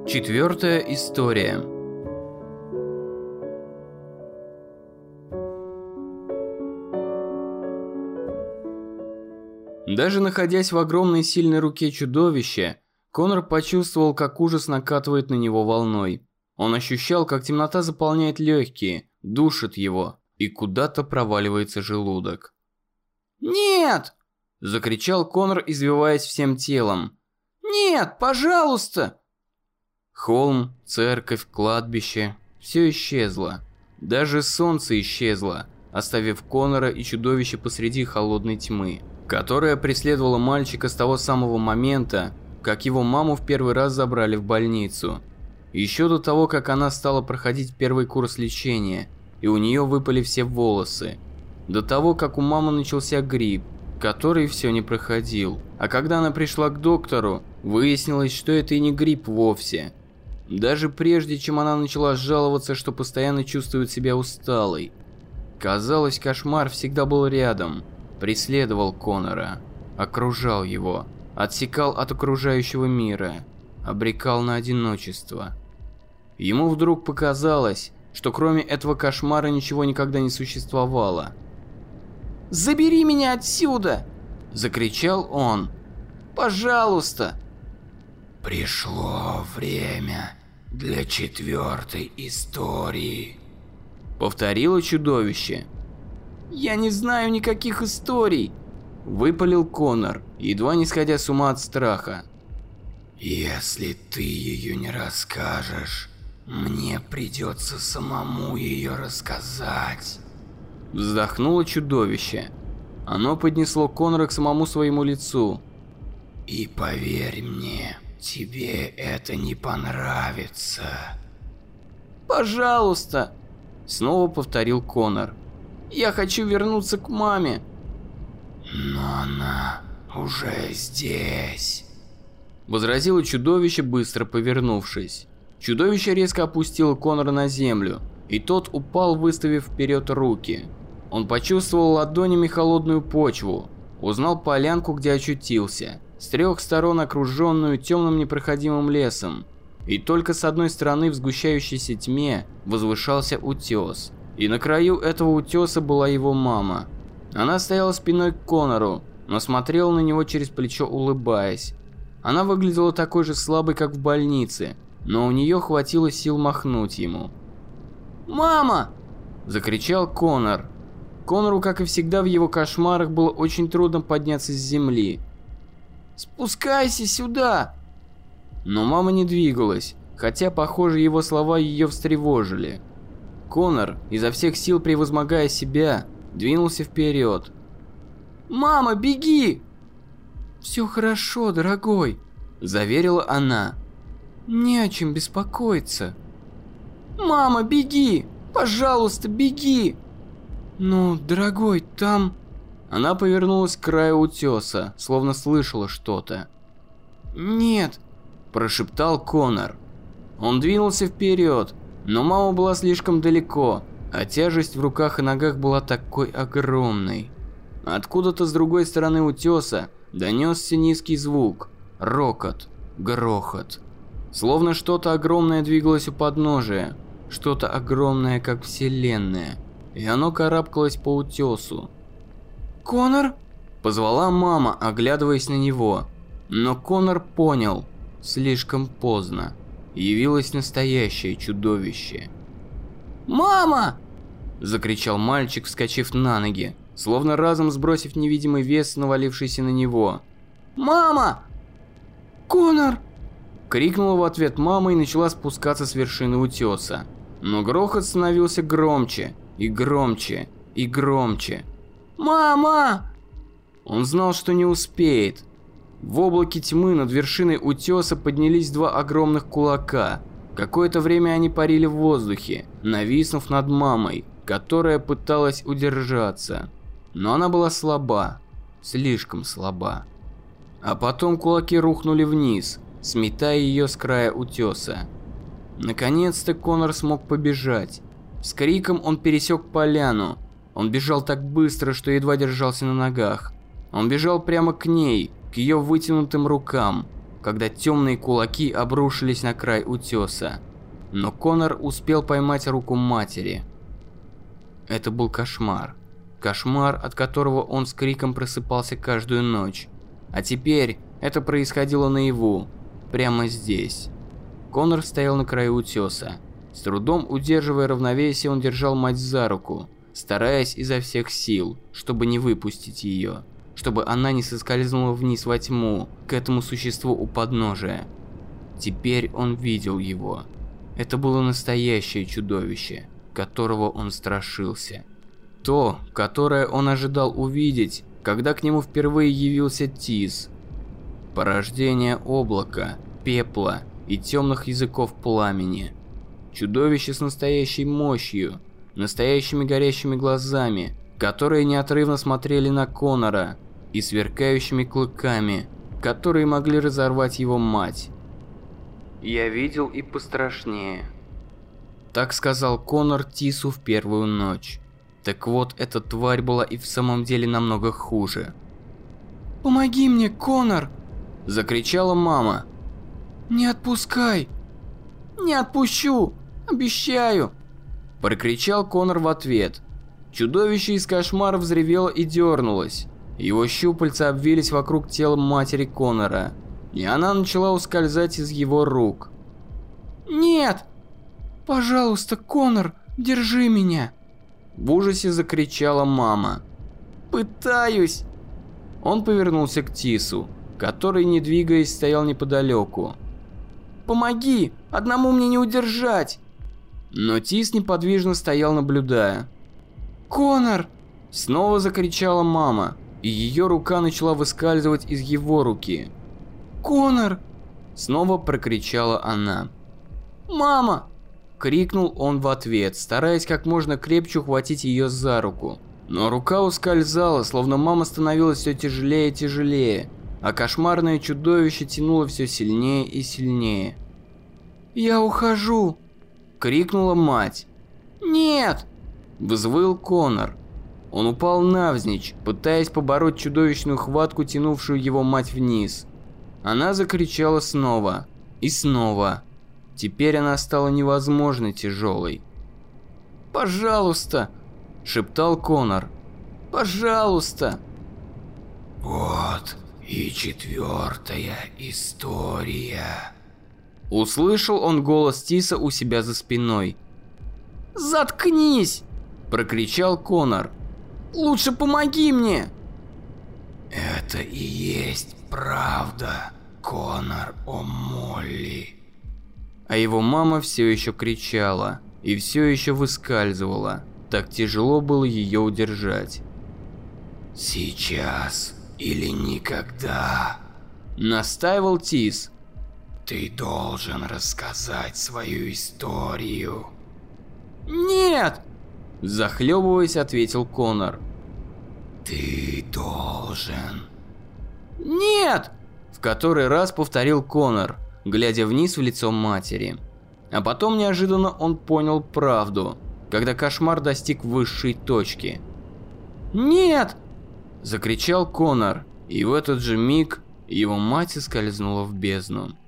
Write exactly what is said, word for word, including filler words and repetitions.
Четвертая история. Даже находясь в огромной сильной руке чудовища, Конор почувствовал, как ужас накатывает на него волной. Он ощущал, как темнота заполняет легкие, душит его, и куда-то проваливается желудок. «Нет!» – закричал Конор, извиваясь всем телом. «Нет, пожалуйста!» Холм, церковь, кладбище – все исчезло. Даже солнце исчезло, оставив Конора и чудовище посреди холодной тьмы, которая преследовала мальчика с того самого момента, как его маму в первый раз забрали в больницу. Еще до того, как она стала проходить первый курс лечения, и у нее выпали все волосы. До того, как у мамы начался грипп, который все не проходил. А когда она пришла к доктору, выяснилось, что это и не грипп вовсе. Даже прежде, чем она начала жаловаться, что постоянно чувствует себя усталой. Казалось, кошмар всегда был рядом, преследовал Конора, окружал его, отсекал от окружающего мира, обрекал на одиночество. Ему вдруг показалось, что кроме этого кошмара ничего никогда не существовало. «Забери меня отсюда!» – закричал он. «Пожалуйста!» «Пришло время для четвертой истории», – повторило чудовище. «Я не знаю никаких историй», – выпалил Конор, едва не сходя с ума от страха. «Если ты ее не расскажешь, мне придется самому ее рассказать», – вздохнуло чудовище. Оно поднесло Конора к самому своему лицу. «И поверь мне, тебе это не понравится». «Пожалуйста», – снова повторил Конор. «Я хочу вернуться к маме». «Но она уже здесь», – возразило чудовище, быстро повернувшись. Чудовище резко опустило Конора на землю, и тот упал, выставив вперед руки. Он почувствовал ладонями холодную почву, узнал полянку, где очутился, с трех сторон окруженную темным непроходимым лесом. И только с одной стороны в сгущающейся тьме возвышался утес. И на краю этого утеса была его мама. Она стояла спиной к Конору, но смотрела на него через плечо, улыбаясь. Она выглядела такой же слабой, как в больнице, но у нее хватило сил махнуть ему. «Мама!» – закричал Конор. Конору, как и всегда в его кошмарах, было очень трудно подняться с земли. «Спускайся сюда!» Но мама не двигалась, хотя, похоже, его слова ее встревожили. Конор, изо всех сил превозмогая себя, двинулся вперед. «Мама, беги!» «Все хорошо, дорогой», – заверила она. «Не о чем беспокоиться». «Мама, беги! Пожалуйста, беги!» «Ну, дорогой, там...» Она повернулась к краю утеса, словно слышала что-то. «Нет», – прошептал Конор. Он двинулся вперед, но мама была слишком далеко, а тяжесть в руках и ногах была такой огромной. Откуда-то с другой стороны утеса донесся низкий звук, рокот, грохот. Словно что-то огромное двигалось у подножия, что-то огромное, как вселенная, и оно карабкалось по утесу. «Конор?» – позвала мама, оглядываясь на него. Но Конор понял, слишком поздно. Явилось настоящее чудовище. «Мама!» – закричал мальчик, вскочив на ноги, словно разом сбросив невидимый вес, навалившийся на него. «Мама!» «Конор!» – крикнула в ответ мама и начала спускаться с вершины утеса. Но грохот становился громче, и громче, и громче. «Мама!» Он знал, что не успеет. В облаке тьмы над вершиной утеса поднялись два огромных кулака. Какое-то время они парили в воздухе, нависнув над мамой, которая пыталась удержаться. Но она была слаба, слишком слаба. А потом кулаки рухнули вниз, сметая ее с края утеса. Наконец-то Конор смог побежать. С криком он пересек поляну. Он бежал так быстро, что едва держался на ногах. Он бежал прямо к ней, к ее вытянутым рукам, когда темные кулаки обрушились на край утеса. Но Конор успел поймать руку матери. Это был кошмар. Кошмар, от которого он с криком просыпался каждую ночь. А теперь это происходило наяву, прямо здесь. Конор стоял на краю утеса. С трудом удерживая равновесие, он держал мать за руку, стараясь изо всех сил, чтобы не выпустить ее, чтобы она не соскользнула вниз во тьму, к этому существу у подножия. Теперь он видел его. Это было настоящее чудовище, которого он страшился. То, которое он ожидал увидеть, когда к нему впервые явился Тис. Порождение облака, пепла и темных языков пламени. Чудовище с настоящей мощью, настоящими горящими глазами, которые неотрывно смотрели на Конора, и сверкающими клыками, которые могли разорвать его мать. «Я видел и пострашнее», — так сказал Конор Тису в первую ночь. Так вот, эта тварь была и в самом деле намного хуже. «Помоги мне, Конор!» – закричала мама. «Не отпускай!» «Не отпущу! Обещаю!» – прокричал Конор в ответ. Чудовище из кошмара взревело и дернулось. Его щупальца обвились вокруг тела матери Конора, и она начала ускользать из его рук. «Нет! Пожалуйста, Конор, держи меня!» В ужасе закричала мама. «Пытаюсь!» Он повернулся к Тису, который, не двигаясь, стоял неподалеку. «Помоги! Одному мне не удержать!» Но Тис неподвижно стоял, наблюдая. «Конор!» Снова закричала мама, и ее рука начала выскальзывать из его руки. «Конор!» Снова прокричала она. «Мама!» Крикнул он в ответ, стараясь как можно крепче ухватить ее за руку. Но рука ускользала, словно мама становилась все тяжелее и тяжелее, а кошмарное чудовище тянуло все сильнее и сильнее. «Я ухожу!» – крикнула мать. «Нет!» – взвыл Конор. Он упал навзничь, пытаясь побороть чудовищную хватку, тянувшую его мать вниз. Она закричала снова и снова. Теперь она стала невозможно тяжелой. «Пожалуйста!» – шептал Конор. «Пожалуйста!» Вот и четвертая история. Услышал он голос Тиса у себя за спиной. «Заткнись!» – прокричал Конор. «Лучше помоги мне!» Это и есть правда, Конор О'Молли. А его мама все еще кричала и все еще выскальзывала. Так тяжело было ее удержать. Сейчас или никогда, настаивал Тис. Ты должен рассказать свою историю. Нет! Захлебываясь, ответил Конор. Ты должен. Нет! В который раз повторил Конор, глядя вниз в лицо матери. А потом неожиданно он понял правду, когда кошмар достиг высшей точки. «Нет!» – закричал Конор, и в этот же миг его мать соскользнула в бездну.